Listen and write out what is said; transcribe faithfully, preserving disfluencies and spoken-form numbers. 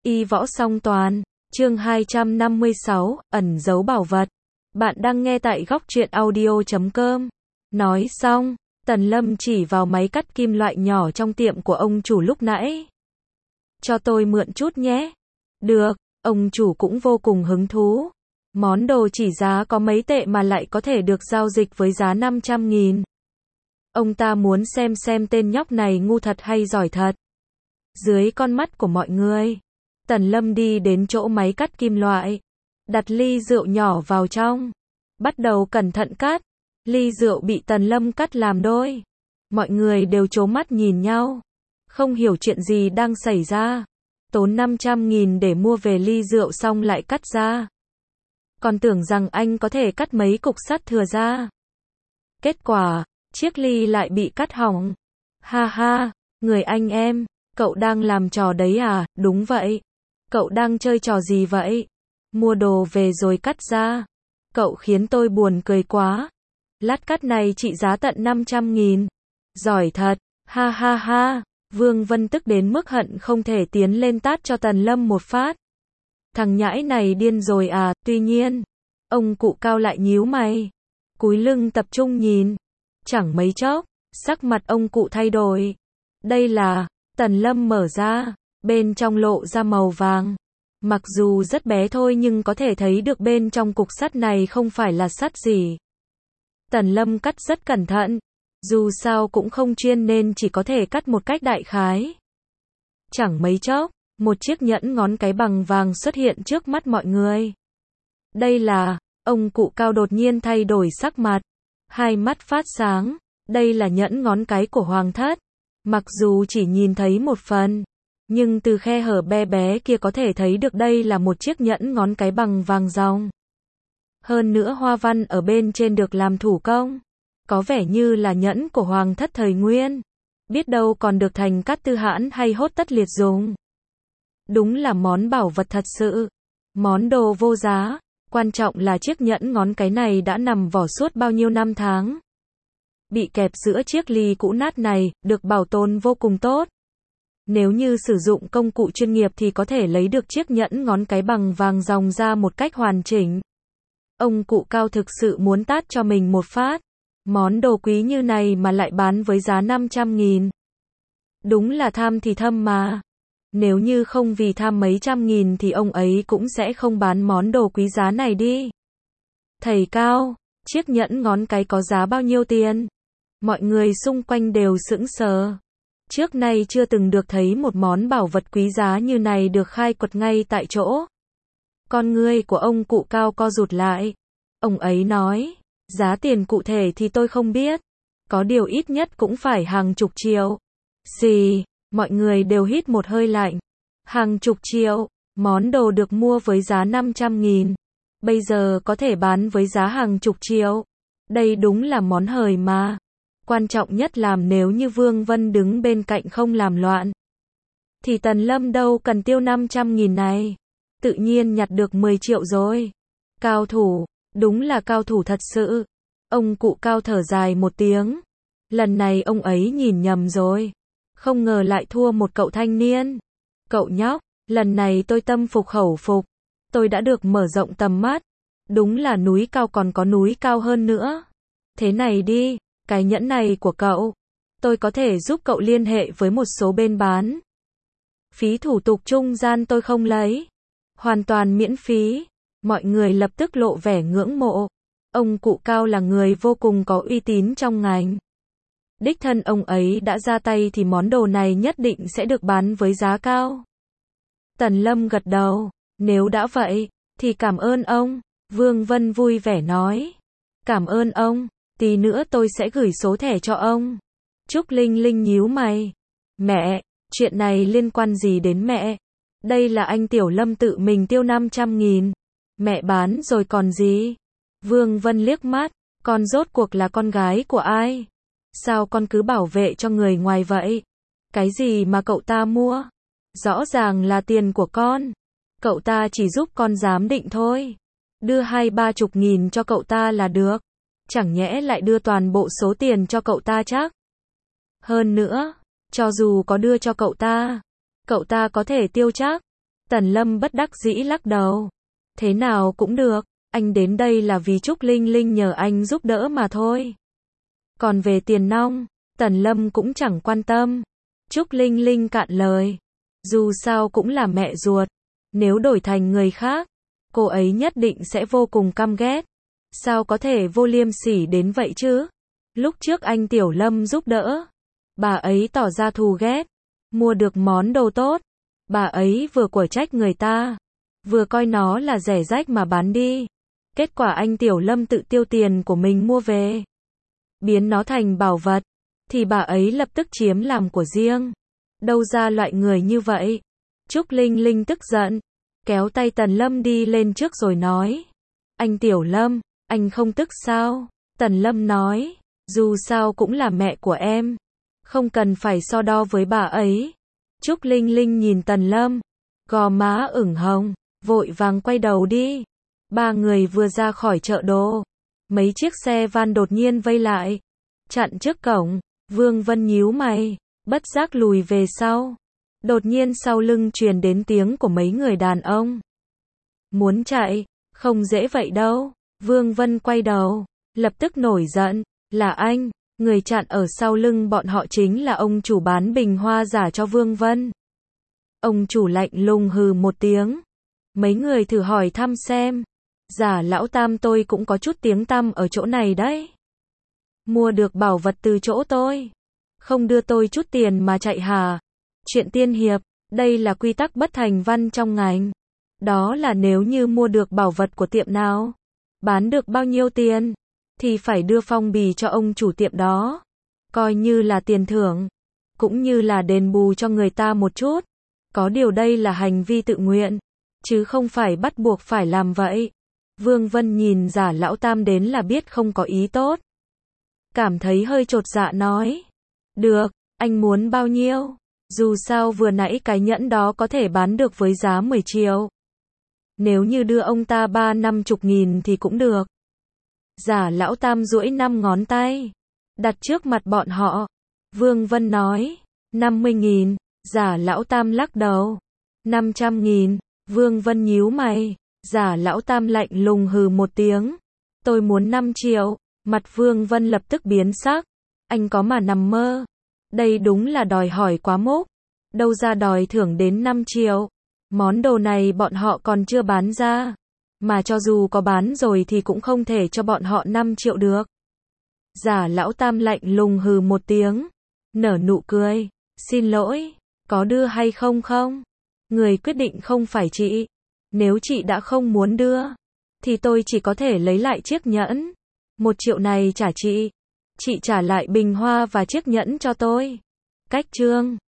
Y võ song toàn, chương hai trăm năm mươi sáu, ẩn giấu bảo vật. Bạn đang nghe tại góc truyện audio chấm com. Nói xong, Tần Lâm chỉ vào máy cắt kim loại nhỏ trong tiệm của ông chủ lúc nãy. Cho tôi mượn chút nhé. Được, ông chủ cũng vô cùng hứng thú. Món đồ chỉ giá có mấy tệ mà lại có thể được giao dịch với giá năm trăm nghìn. Ông ta muốn xem xem tên nhóc này ngu thật hay giỏi thật. Dưới con mắt của mọi người, Tần Lâm đi đến chỗ máy cắt kim loại, đặt ly rượu nhỏ vào trong, bắt đầu cẩn thận cắt. Ly rượu bị Tần Lâm cắt làm đôi. Mọi người đều trố mắt nhìn nhau, không hiểu chuyện gì đang xảy ra. Tốn năm trăm nghìn để mua về ly rượu xong lại cắt ra. Còn tưởng rằng anh có thể cắt mấy cục sắt thừa ra. Kết quả, chiếc ly lại bị cắt hỏng. Ha ha, người anh em, cậu đang làm trò đấy à? Đúng vậy. Cậu đang chơi trò gì vậy? Mua đồ về rồi cắt ra. Cậu khiến tôi buồn cười quá. Lát cắt này trị giá tận năm trăm nghìn. Giỏi thật, ha ha ha. Vương Vân tức đến mức hận không thể tiến lên tát cho Tần Lâm một phát. Thằng nhãi này điên rồi à? Tuy nhiên, ông cụ cao lại nhíu mày, cúi lưng tập trung nhìn. Chẳng mấy chốc, sắc mặt ông cụ thay đổi. Đây là, Tần Lâm mở ra, bên trong lộ ra màu vàng. Mặc dù rất bé thôi nhưng có thể thấy được bên trong cục sắt này không phải là sắt gì. Tần Lâm cắt rất cẩn thận, dù sao cũng không chuyên nên chỉ có thể cắt một cách đại khái. Chẳng mấy chốc, một chiếc nhẫn ngón cái bằng vàng xuất hiện trước mắt mọi người. Đây là, ông cụ cao đột nhiên thay đổi sắc mặt, hai mắt phát sáng. Đây là nhẫn ngón cái của Hoàng thất. Mặc dù chỉ nhìn thấy một phần, nhưng từ khe hở bé bé kia có thể thấy được đây là một chiếc nhẫn ngón cái bằng vàng ròng. Hơn nữa hoa văn ở bên trên được làm thủ công, có vẻ như là nhẫn của Hoàng thất thời Nguyên. Biết đâu còn được Thành Cát Tư Hãn hay Hốt Tất Liệt dùng. Đúng là món bảo vật thật sự. Món đồ vô giá. Quan trọng là chiếc nhẫn ngón cái này đã nằm vỏ suốt bao nhiêu năm tháng. Bị kẹp giữa chiếc ly cũ nát này, được bảo tồn vô cùng tốt. Nếu như sử dụng công cụ chuyên nghiệp thì có thể lấy được chiếc nhẫn ngón cái bằng vàng ròng ra một cách hoàn chỉnh. Ông cụ cao thực sự muốn tát cho mình một phát. Món đồ quý như này mà lại bán với giá năm trăm nghìn. Đúng là tham thì thâm mà. Nếu như không vì tham mấy trăm nghìn thì ông ấy cũng sẽ không bán món đồ quý giá này đi. Thầy Cao, chiếc nhẫn ngón cái có giá bao nhiêu tiền? Mọi người xung quanh đều sững sờ. Trước nay chưa từng được thấy một món bảo vật quý giá như này được khai quật ngay tại chỗ. Con ngươi của ông cụ cao co rụt lại. Ông ấy nói, giá tiền cụ thể thì tôi không biết. Có điều ít nhất cũng phải hàng chục triệu. Xì, mọi người đều hít một hơi lạnh. Hàng chục triệu, món đồ được mua với giá năm trăm nghìn. Bây giờ có thể bán với giá hàng chục triệu. Đây đúng là món hời mà. Quan trọng nhất làm nếu như Vương Vân đứng bên cạnh không làm loạn. Thì Tần Lâm đâu cần tiêu năm trăm nghìn này. Tự nhiên nhặt được mười triệu rồi. Cao thủ, đúng là cao thủ thật sự. Ông cụ cao thở dài một tiếng. Lần này ông ấy nhìn nhầm rồi. Không ngờ lại thua một cậu thanh niên. Cậu nhóc, lần này tôi tâm phục khẩu phục. Tôi đã được mở rộng tầm mắt. Đúng là núi cao còn có núi cao hơn nữa. Thế này đi, cái nhẫn này của cậu. Tôi có thể giúp cậu liên hệ với một số bên bán. Phí thủ tục trung gian tôi không lấy. Hoàn toàn miễn phí. Mọi người lập tức lộ vẻ ngưỡng mộ. Ông cụ cao là người vô cùng có uy tín trong ngành. Đích thân ông ấy đã ra tay thì món đồ này nhất định sẽ được bán với giá cao. Tần Lâm gật đầu. Nếu đã vậy, thì cảm ơn ông. Vương Vân vui vẻ nói. Cảm ơn ông. Tí nữa tôi sẽ gửi số thẻ cho ông. Trúc Linh Linh nhíu mày. Mẹ, chuyện này liên quan gì đến mẹ? Đây là anh Tiểu Lâm tự mình tiêu năm trăm nghìn. Mẹ bán rồi còn gì? Vương Vân liếc mắt. Con rốt cuộc là con gái của ai? Sao con cứ bảo vệ cho người ngoài vậy? Cái gì mà cậu ta mua? Rõ ràng là tiền của con. Cậu ta chỉ giúp con giám định thôi. Đưa hai ba chục nghìn cho cậu ta là được. Chẳng nhẽ lại đưa toàn bộ số tiền cho cậu ta chắc? Hơn nữa, cho dù có đưa cho cậu ta, cậu ta có thể tiêu chắc. Tần Lâm bất đắc dĩ lắc đầu. Thế nào cũng được, anh đến đây là vì Trúc Linh Linh nhờ anh giúp đỡ mà thôi. Còn về tiền nong, Tần Lâm cũng chẳng quan tâm. Trúc Linh Linh cạn lời. Dù sao cũng là mẹ ruột. Nếu đổi thành người khác, cô ấy nhất định sẽ vô cùng căm ghét. Sao có thể vô liêm sỉ đến vậy chứ? Lúc trước anh Tiểu Lâm giúp đỡ, bà ấy tỏ ra thù ghét. Mua được món đồ tốt, bà ấy vừa quở trách người ta, vừa coi nó là rẻ rách mà bán đi. Kết quả anh Tiểu Lâm tự tiêu tiền của mình mua về, biến nó thành bảo vật, thì bà ấy lập tức chiếm làm của riêng. Đâu ra loại người như vậy? Trúc Linh Linh tức giận, kéo tay Tần Lâm đi lên trước rồi nói. Anh Tiểu Lâm, anh không tức sao? Tần Lâm nói, dù sao cũng là mẹ của em, không cần phải so đo với bà ấy. Trúc Linh Linh nhìn Tần Lâm, gò má ửng hồng, vội vàng quay đầu đi. Ba người vừa ra khỏi chợ đồ, mấy chiếc xe van đột nhiên vây lại, chặn trước cổng. Vương Vân nhíu mày, bất giác lùi về sau. Đột nhiên sau lưng truyền đến tiếng của mấy người đàn ông. Muốn chạy, không dễ vậy đâu. Vương Vân quay đầu, lập tức nổi giận, là anh. Người chặn ở sau lưng bọn họ chính là ông chủ bán bình hoa giả cho Vương Vân. Ông chủ lạnh lùng hừ một tiếng. Mấy người thử hỏi thăm xem. Giả lão tam tôi cũng có chút tiếng tăm ở chỗ này đấy. Mua được bảo vật từ chỗ tôi, không đưa tôi chút tiền mà chạy hả? Chuyện tiên hiệp, đây là quy tắc bất thành văn trong ngành. Đó là nếu như mua được bảo vật của tiệm nào, bán được bao nhiêu tiền, thì phải đưa phong bì cho ông chủ tiệm đó. Coi như là tiền thưởng, cũng như là đền bù cho người ta một chút. Có điều đây là hành vi tự nguyện, chứ không phải bắt buộc phải làm vậy. Vương Vân nhìn Giả lão tam đến là biết không có ý tốt. Cảm thấy hơi chột dạ nói. Được, anh muốn bao nhiêu? Dù sao vừa nãy cái nhẫn đó có thể bán được với giá mười triệu. Nếu như đưa ông ta ba năm chục nghìn thì cũng được. Giả lão tam duỗi năm ngón tay, đặt trước mặt bọn họ. Vương Vân nói, năm mươi nghìn. Giả lão tam lắc đầu. năm trăm nghìn. Vương Vân nhíu mày. Giả lão tam lạnh lùng hừ một tiếng. Tôi muốn năm triệu. Mặt Vương Vân lập tức biến sắc. Anh có mà nằm mơ. Đây đúng là đòi hỏi quá mốc. Đâu ra đòi thưởng đến năm triệu. Món đồ này bọn họ còn chưa bán ra. Mà cho dù có bán rồi thì cũng không thể cho bọn họ năm triệu được. Giả lão tam lạnh lùng hừ một tiếng. Nở nụ cười. Xin lỗi, có đưa hay không không? Người quyết định không phải chị. Nếu chị đã không muốn đưa, thì tôi chỉ có thể lấy lại chiếc nhẫn. Một triệu này trả chị. Chị trả lại bình hoa và chiếc nhẫn cho tôi. Cách chương